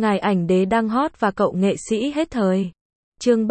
Ngài ảnh đế đang hot và cậu nghệ sĩ hết thời. Chương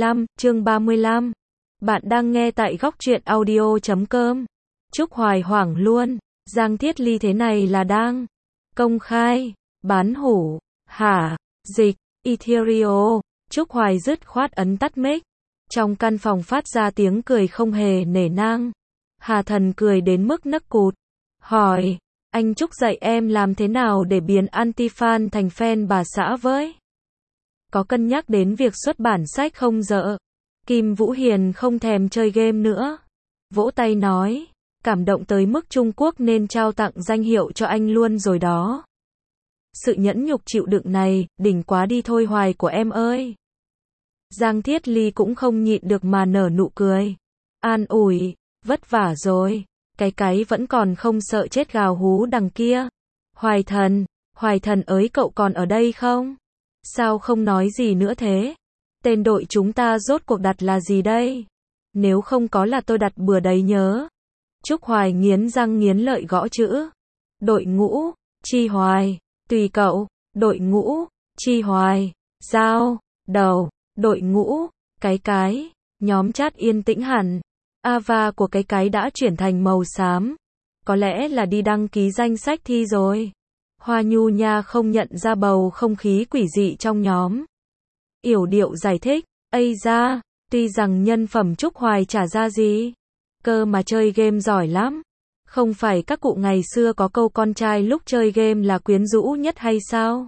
35. Bạn đang nghe tại góc truyện audio.com. Trúc Hoài hoảng luôn. Giang Thiết Ly thế này là đang công khai bán hủ hả? Dịch Ethereal. Trúc Hoài dứt khoát ấn tắt mic. Trong căn phòng phát ra tiếng cười không hề nể nang. Hà Thần cười đến mức nấc cụt. Hỏi, anh Trúc dạy em làm thế nào để biến anti-fan thành fan bà xã với? Có cân nhắc đến việc xuất bản sách không dợ? Kim Vũ Hiền không thèm chơi game nữa. Vỗ tay nói, cảm động tới mức Trung Quốc nên trao tặng danh hiệu cho anh luôn rồi đó. Sự nhẫn nhục chịu đựng này, đỉnh quá đi thôi Hoài của em ơi. Giang Thiết Ly cũng không nhịn được mà nở nụ cười. An ủi, vất vả rồi. Cái vẫn còn không sợ chết gào hú đằng kia. Hoài thần ơi cậu còn ở đây không? Sao không nói gì nữa thế? Tên đội chúng ta rốt cuộc đặt là gì đây? Nếu không có là tôi đặt bừa đấy nhớ. Trúc Hoài nghiến răng nghiến lợi gõ chữ. Đội ngũ, Chi Hoài, tùy cậu, đội ngũ, Chi Hoài, giao, đầu, đội ngũ, cái, nhóm chat yên tĩnh hẳn. Ava của cái đã chuyển thành màu xám. Có lẽ là đi đăng ký danh sách thi rồi. Hoa Nhu Nha không nhận ra bầu không khí quỷ dị trong nhóm. Yểu điệu giải thích, ây da, tuy rằng nhân phẩm Trúc Hoài chả ra gì, cơ mà chơi game giỏi lắm. Không phải các cụ ngày xưa có câu con trai lúc chơi game là quyến rũ nhất hay sao?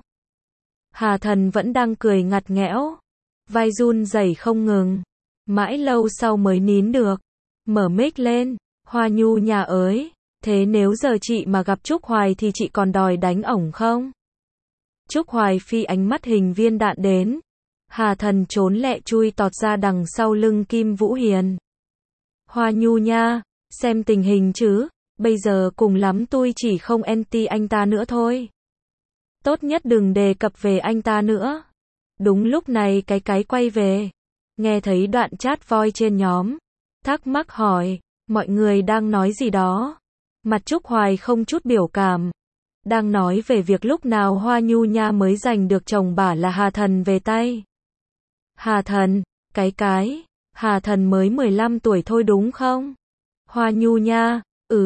Hà Thần vẫn đang cười ngặt nghẽo, vai run rẩy không ngừng. Mãi lâu sau mới nín được. Mở mic lên, Hoa Nhu Nhà ơi, thế nếu giờ chị mà gặp Trúc Hoài thì chị còn đòi đánh ổng không? Trúc Hoài phi ánh mắt hình viên đạn đến. Hà Thần trốn lẹ chui tọt ra đằng sau lưng Kim Vũ Hiền. Hoa Nhu Nha, xem tình hình chứ, bây giờ cùng lắm tôi chỉ không anti anh ta nữa thôi. Tốt nhất đừng đề cập về anh ta nữa. Đúng lúc này cái quay về, nghe thấy đoạn chat voi trên nhóm. Thắc mắc hỏi, mọi người đang nói gì đó? Mặt Trúc Hoài không chút biểu cảm. Đang nói về việc lúc nào Hoa Nhu Nha mới giành được chồng bả là Hà Thần về tay. Hà Thần, cái, Hà Thần mới 15 tuổi thôi đúng không? Hoa Nhu Nha,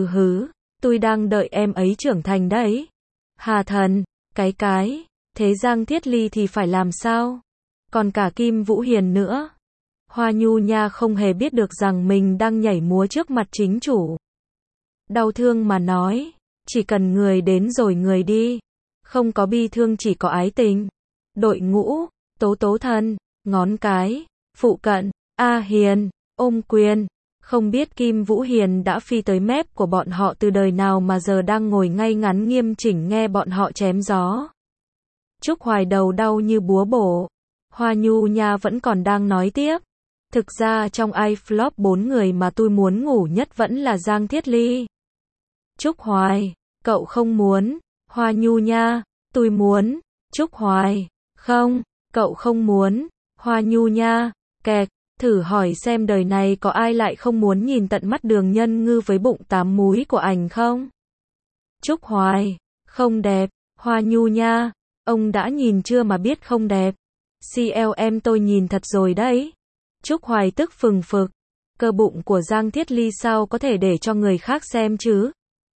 tôi đang đợi em ấy trưởng thành đấy. Hà Thần, cái, thế Giang Thiết Ly thì phải làm sao? Còn cả Kim Vũ Hiền nữa. Hoa Nhu Nha không hề biết được rằng mình đang nhảy múa trước mặt chính chủ. Đau thương mà nói, chỉ cần người đến rồi người đi. Không có bi thương chỉ có ái tình. Đội ngũ, tố thân, ngón cái, phụ cận, A Hiền, ôm quyền. Không biết Kim Vũ Hiền đã phi tới mép của bọn họ từ đời nào mà giờ đang ngồi ngay ngắn nghiêm chỉnh nghe bọn họ chém gió. Trúc Hoài đầu đau như búa bổ. Hoa Nhu Nha vẫn còn đang nói tiếp. Thực ra trong iFlop 4 người mà tôi muốn ngủ nhất vẫn là Giang Thiết Ly. Trúc Hoài, cậu không muốn. Hoa Nhu Nha, tôi muốn. Trúc Hoài, không, cậu không muốn. Hoa Nhu Nha, kẹt, thử hỏi xem đời này có ai lại không muốn nhìn tận mắt Đường Nhân Ngư với bụng 8 múi của ảnh không? Trúc Hoài, không đẹp. Hoa Nhu Nha, ông đã nhìn chưa mà biết không đẹp. CLM tôi nhìn thật rồi đấy. Trúc Hoài tức phừng phực. Cơ bụng của Giang Thiết Ly sao có thể để cho người khác xem chứ?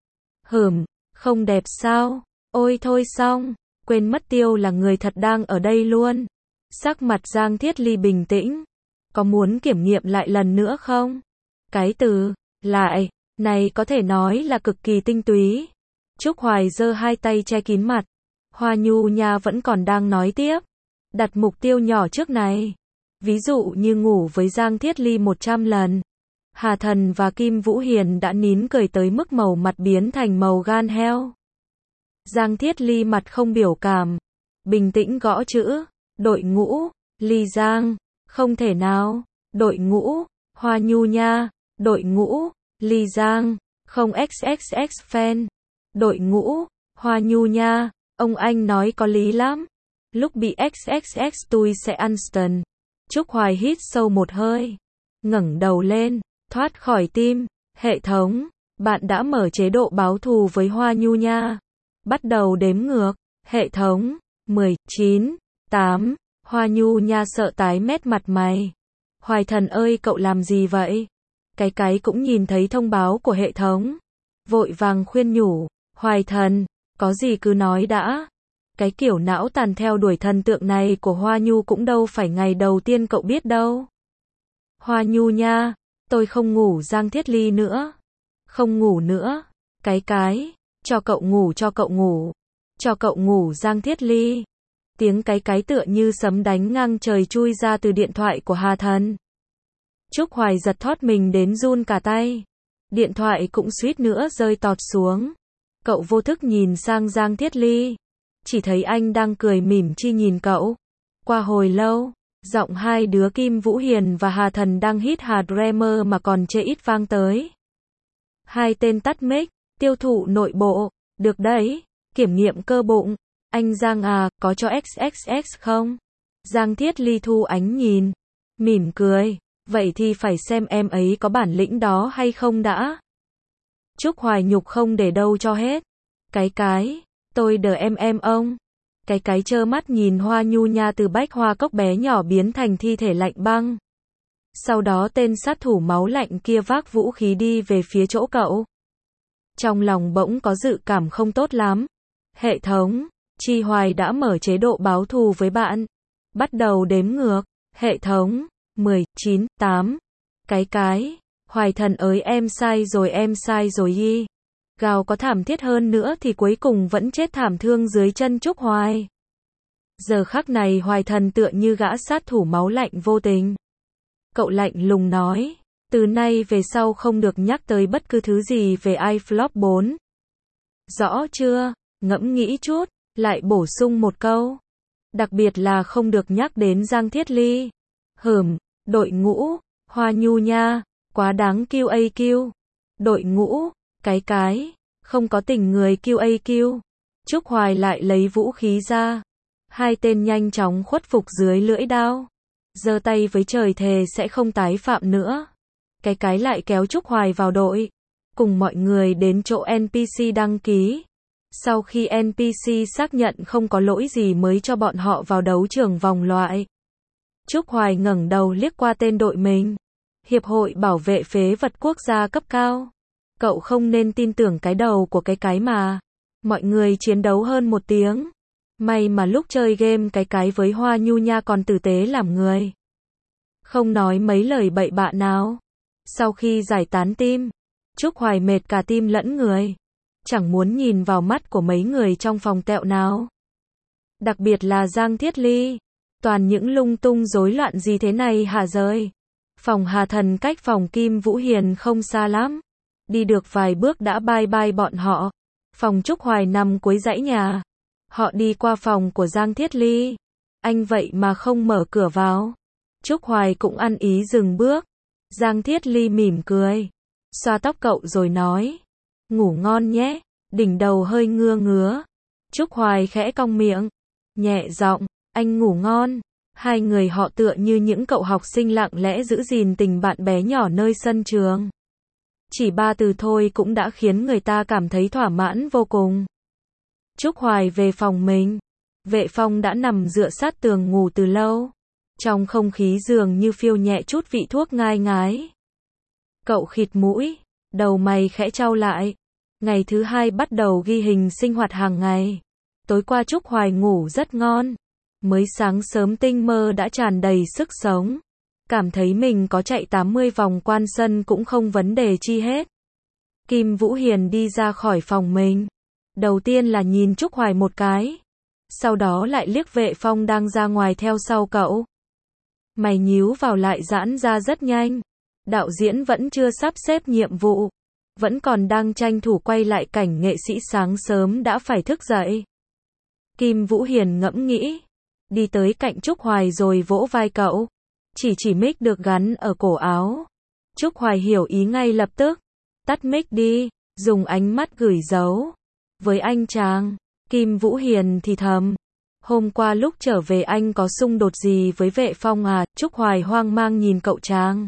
Không đẹp sao? Ôi thôi xong, quên mất tiêu là người thật đang ở đây luôn. Sắc mặt Giang Thiết Ly bình tĩnh. Có muốn kiểm nghiệm lại lần nữa không? Cái từ, lại, này có thể nói là cực kỳ tinh túy. Trúc Hoài giơ hai tay che kín mặt. Hoa Nhu Nha vẫn còn đang nói tiếp. Đặt mục tiêu nhỏ trước này. Ví dụ như ngủ với Giang Thiết Ly 100 lần. Hà Thần và Kim Vũ Hiền đã nín cười tới mức màu mặt biến thành màu gan heo. Giang Thiết Ly mặt không biểu cảm. Bình tĩnh gõ chữ. Đội ngũ, Ly Giang. Không thể nào. Đội ngũ, Hoa Nhu Nha. Đội ngũ, Ly Giang. Không XXX fan. Đội ngũ, Hoa Nhu Nha. Ông anh nói có lý lắm. Lúc bị XXX tôi sẽ ăn stun. Trúc Hoài hít sâu một hơi. Ngẩng đầu lên, thoát khỏi tim. Hệ thống, bạn đã mở chế độ báo thù với Hoa Nhu Nha. Bắt đầu đếm ngược. Hệ thống, 10, 9, 8. Hoa Nhu Nha sợ tái mét mặt mày. Hoài Thần ơi cậu làm gì vậy? Cái cũng nhìn thấy thông báo của hệ thống. Vội vàng khuyên nhủ. Hoài Thần, có gì cứ nói đã. Cái kiểu não tàn theo đuổi thần tượng này của Hoa Nhu cũng đâu phải ngày đầu tiên cậu biết đâu. Hoa Nhu nha, tôi không ngủ Giang Thiết Ly nữa. Không ngủ nữa. Cái, cho cậu ngủ cho cậu ngủ. Cho cậu ngủ Giang Thiết Ly. Tiếng cái tựa như sấm đánh ngang trời chui ra từ điện thoại của Hà Thần. Trúc Hoài giật thót mình đến run cả tay. Điện thoại cũng suýt nữa rơi tọt xuống. Cậu vô thức nhìn sang Giang Thiết Ly. Chỉ thấy anh đang cười mỉm chi nhìn cậu. Qua hồi lâu, giọng hai đứa Kim Vũ Hiền và Hà Thần đang hít hà Dreamer mà còn chê ít vang tới. Hai tên tắt mic, tiêu thụ nội bộ, được đấy, kiểm nghiệm cơ bụng. Anh Giang à, có cho XXX không? Giang Thiết Ly thu ánh nhìn, mỉm cười, vậy thì phải xem em ấy có bản lĩnh đó hay không đã. Trúc Hoài nhục không để đâu cho hết. Cái, tôi đờ em ông. Cái trơ mắt nhìn Hoa Nhu Nha từ bách hoa cốc bé nhỏ biến thành thi thể lạnh băng. Sau đó tên sát thủ máu lạnh kia vác vũ khí đi về phía chỗ cậu. Trong lòng bỗng có dự cảm không tốt lắm. Hệ thống, Chi Hoài đã mở chế độ báo thù với bạn. Bắt đầu đếm ngược. Hệ thống, 10, 9, 8. Cái, Hoài Thần ơi em sai rồi y. Gào có thảm thiết hơn nữa thì cuối cùng vẫn chết thảm thương dưới chân Trúc Hoài. Giờ khắc này Hoài Thần tựa như gã sát thủ máu lạnh vô tình. Cậu lạnh lùng nói, từ nay về sau không được nhắc tới bất cứ thứ gì về iFlop 4. Rõ chưa? Ngẫm nghĩ chút, lại bổ sung một câu. Đặc biệt là không được nhắc đến Giang Thiết Ly. Đội ngũ, Hoa Nhu Nha, quá đáng QAQ. Đội ngũ, cái, không có tình người QAQ. Trúc Hoài lại lấy vũ khí ra. Hai tên nhanh chóng khuất phục dưới lưỡi đao. Giơ tay với trời thề sẽ không tái phạm nữa. Cái lại kéo Trúc Hoài vào đội. Cùng mọi người đến chỗ NPC đăng ký. Sau khi NPC xác nhận không có lỗi gì mới cho bọn họ vào đấu trường vòng loại. Trúc Hoài ngẩng đầu liếc qua tên đội mình. Hiệp hội bảo vệ phế vật quốc gia cấp cao. Cậu không nên tin tưởng cái đầu của cái mà. Mọi người chiến đấu hơn 1 tiếng. May mà lúc chơi game cái với Hoa Nhu Nha còn tử tế làm người. Không nói mấy lời bậy bạ nào. Sau khi giải tán team, Trúc Hoài mệt cả tim lẫn người. Chẳng muốn nhìn vào mắt của mấy người trong phòng tẹo nào. Đặc biệt là Giang Thiết Ly. Toàn những lung tung rối loạn gì thế này hả rời. Phòng Hà Thần cách phòng Kim Vũ Hiền không xa lắm. Đi được vài bước đã bye bọn họ. Phòng Trúc Hoài nằm cuối dãy nhà. Họ đi qua phòng của Giang Thiết Ly. Anh vậy mà không mở cửa vào. Trúc Hoài cũng ăn ý dừng bước. Giang Thiết Ly mỉm cười. Xoa tóc cậu rồi nói. Ngủ ngon nhé. Đỉnh đầu hơi ngứa. Trúc Hoài khẽ cong miệng. Nhẹ giọng. Anh ngủ ngon. Hai người họ tựa như những cậu học sinh lặng lẽ giữ gìn tình bạn bé nhỏ nơi sân trường. Chỉ 3 từ thôi cũng đã khiến người ta cảm thấy thỏa mãn vô cùng. Trúc Hoài về phòng mình. Vệ Phong đã nằm dựa sát tường ngủ từ lâu. Trong không khí dường như phiêu nhẹ chút vị thuốc ngai ngái. Cậu khịt mũi, đầu mày khẽ chau lại. Ngày thứ 2 bắt đầu ghi hình sinh hoạt hàng ngày. Tối qua Trúc Hoài ngủ rất ngon. Mới sáng sớm tinh mơ đã tràn đầy sức sống. Cảm thấy mình có chạy 80 vòng quan sân cũng không vấn đề chi hết. Kim Vũ Hiền đi ra khỏi phòng mình. Đầu tiên là nhìn Trúc Hoài một cái. Sau đó lại liếc Vệ Phong đang ra ngoài theo sau cậu. Mày nhíu vào lại giãn ra rất nhanh. Đạo diễn vẫn chưa sắp xếp nhiệm vụ. Vẫn còn đang tranh thủ quay lại cảnh nghệ sĩ sáng sớm đã phải thức dậy. Kim Vũ Hiền ngẫm nghĩ. Đi tới cạnh Trúc Hoài rồi vỗ vai cậu. Chỉ mic được gắn ở cổ áo. Trúc Hoài hiểu ý ngay lập tức. Tắt mic đi, dùng ánh mắt gửi dấu. Với anh chàng, Kim Vũ Hiền thì thầm. Hôm qua lúc trở về anh có xung đột gì với Vệ Phong à? Trúc Hoài hoang mang nhìn cậu chàng.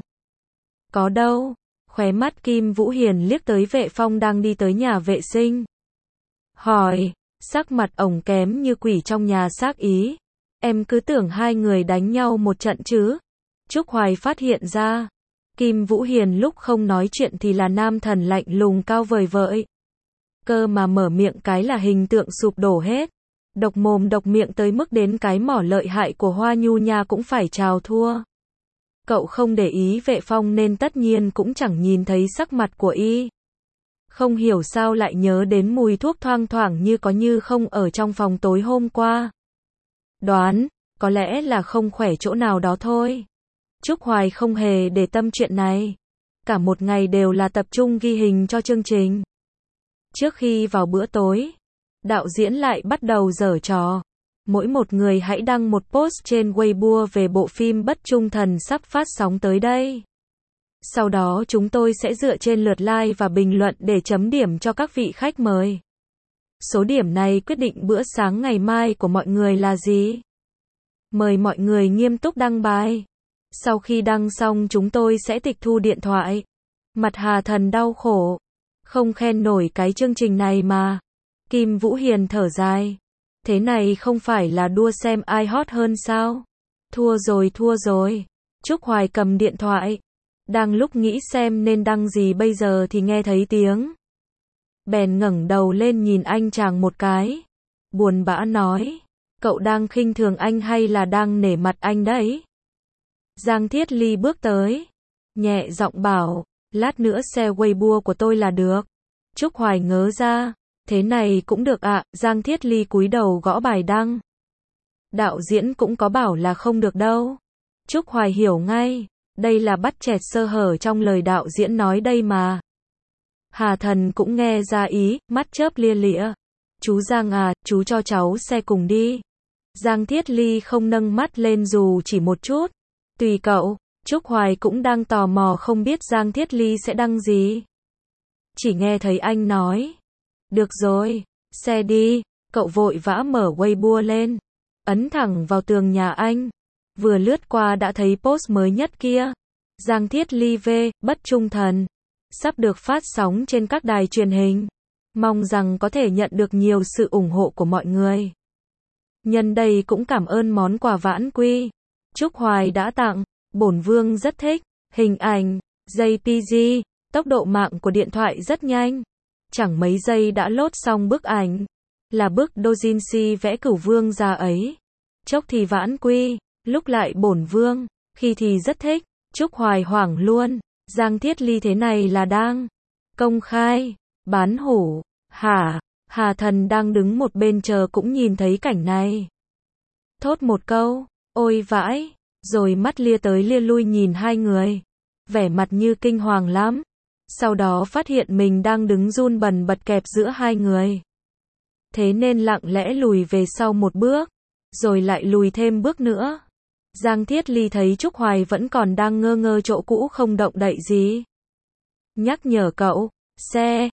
Có đâu. Khóe mắt Kim Vũ Hiền liếc tới Vệ Phong đang đi tới nhà vệ sinh. Hỏi, Sắc mặt ổng kém như quỷ trong nhà xác ý. Em cứ tưởng hai người đánh nhau một trận chứ. Trúc Hoài phát hiện ra. Kim Vũ Hiền lúc không nói chuyện thì là nam thần lạnh lùng cao vời vợi. Cơ mà mở miệng cái là hình tượng sụp đổ hết. Độc mồm độc miệng tới mức đến cái mỏ lợi hại của Hoa Nhu Nha cũng phải chào thua. Cậu không để ý Vệ Phong nên tất nhiên cũng chẳng nhìn thấy sắc mặt của y. Không hiểu sao lại nhớ đến mùi thuốc thoang thoảng như có như không ở trong phòng tối hôm qua. Đoán, có lẽ là không khỏe chỗ nào đó thôi. Trúc Hoài không hề để tâm chuyện này. Cả một ngày đều là tập trung ghi hình cho chương trình. Trước khi vào bữa tối, đạo diễn lại bắt đầu giở trò. Mỗi một người hãy đăng một post trên Weibo về bộ phim Bất Trung Thần sắp phát sóng tới đây. Sau đó chúng tôi sẽ dựa trên lượt like và bình luận để chấm điểm cho các vị khách mời. Số điểm này quyết định bữa sáng ngày mai của mọi người là gì. Mời mọi người nghiêm túc đăng bài. Sau khi đăng xong chúng tôi sẽ tịch thu điện thoại. Mặt Hà Thần đau khổ. Không khen nổi cái chương trình này mà. Kim Vũ Hiền thở dài. Thế này không phải là đua xem ai hot hơn sao? Thua rồi. Trúc Hoài cầm điện thoại. Đang lúc nghĩ xem nên đăng gì bây giờ thì nghe thấy tiếng. Bèn ngẩng đầu lên nhìn anh chàng một cái. Buồn bã nói. Cậu đang khinh thường anh hay là đang nể mặt anh đấy? Giang Thiết Ly bước tới. Nhẹ giọng bảo. Lát nữa share Weibo của tôi là được. Trúc Hoài ngớ ra. Thế này cũng được ạ. Giang Thiết Ly cúi đầu gõ bài đăng. Đạo diễn cũng có bảo là không được đâu. Trúc Hoài hiểu ngay. Đây là bắt chẹt sơ hở trong lời đạo diễn nói đây mà. Hà Thần cũng nghe ra ý, mắt chớp lia lịa. Chú Giang à, chú cho cháu share cùng đi. Giang Thiết Ly không nâng mắt lên dù chỉ một chút. Tùy cậu. Trúc Hoài cũng đang tò mò không biết Giang Thiết Ly sẽ đăng gì. Chỉ nghe thấy anh nói. Được rồi, share đi. Cậu vội vã mở Weibo lên. Ấn thẳng vào tường nhà anh. Vừa lướt qua đã thấy post mới nhất kia. Giang Thiết Ly V, Bất Trung Thần. Sắp được phát sóng trên các đài truyền hình. Mong rằng có thể nhận được nhiều sự ủng hộ của mọi người. Nhân đây cũng cảm ơn món quà vãn quy. Trúc Hoài đã tặng. Bổn Vương rất thích. Hình ảnh, JPG, tốc độ mạng của điện thoại rất nhanh. Chẳng mấy giây đã load xong bức ảnh. Là bức doujinshi vẽ Cửu Vương già ấy. Chốc thì vãn quy, lúc lại Bổn Vương, khi thì rất thích. Trúc Hoài hoảng luôn. Giang Thiết Ly thế này là đang công khai bán hủ hả? Hà Thần đang đứng một bên chờ cũng nhìn thấy cảnh này. Thốt một câu, ôi vãi, rồi mắt lia tới lia lui nhìn hai người. Vẻ mặt như kinh hoàng lắm. Sau đó phát hiện mình đang đứng run bần bật kẹp giữa hai người. Thế nên lặng lẽ lùi về sau một bước. Rồi lại lùi thêm bước nữa. Giang Thiết Ly thấy Trúc Hoài vẫn còn đang ngơ ngơ chỗ cũ không động đậy gì. Nhắc nhở cậu, xe,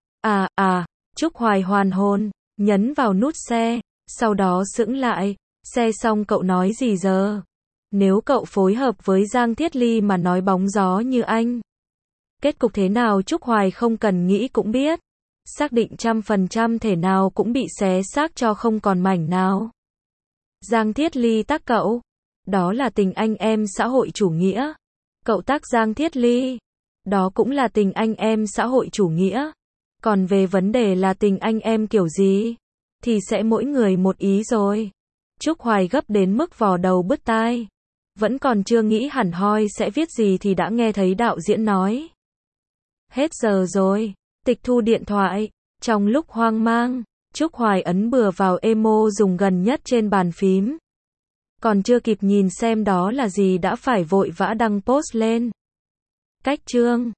Trúc Hoài hoàn hồn, nhấn vào nút xe, sau đó sững lại, xe xong cậu nói gì giờ? Nếu cậu phối hợp với Giang Thiết Ly mà nói bóng gió như anh. Kết cục thế nào Trúc Hoài không cần nghĩ cũng biết. Xác định 100% thể nào cũng bị xé xác cho không còn mảnh nào. Giang Thiết Ly tác cậu. Đó là tình anh em xã hội chủ nghĩa. Cậu tác Giang Thiết Ly. Đó cũng là tình anh em xã hội chủ nghĩa. Còn về vấn đề là tình anh em kiểu gì, thì sẽ mỗi người một ý rồi. Trúc Hoài gấp đến mức vò đầu bứt tai. Vẫn còn chưa nghĩ hẳn hoi sẽ viết gì thì đã nghe thấy đạo diễn nói. Hết giờ rồi, tịch thu điện thoại. Trong lúc hoang mang, Trúc Hoài ấn bừa vào emo dùng gần nhất trên bàn phím. Còn chưa kịp nhìn xem đó là gì đã phải vội vã đăng post lên. Cách chương